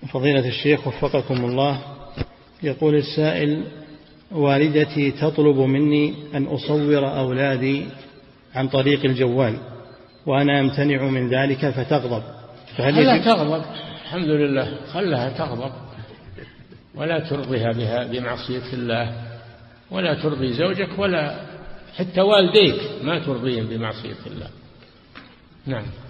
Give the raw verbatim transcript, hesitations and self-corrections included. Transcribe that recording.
فضيلة الشيخ وفقكم الله، يقول السائل: والدتي تطلب مني أن أصور أولادي عن طريق الجوال وأنا أمتنع من ذلك فتغضب، فهل خلها تغضب؟ الحمد لله، خلها تغضب، ولا ترضيها بها بمعصية الله، ولا ترضي زوجك ولا حتى والديك ما ترضيهم بمعصية الله. نعم.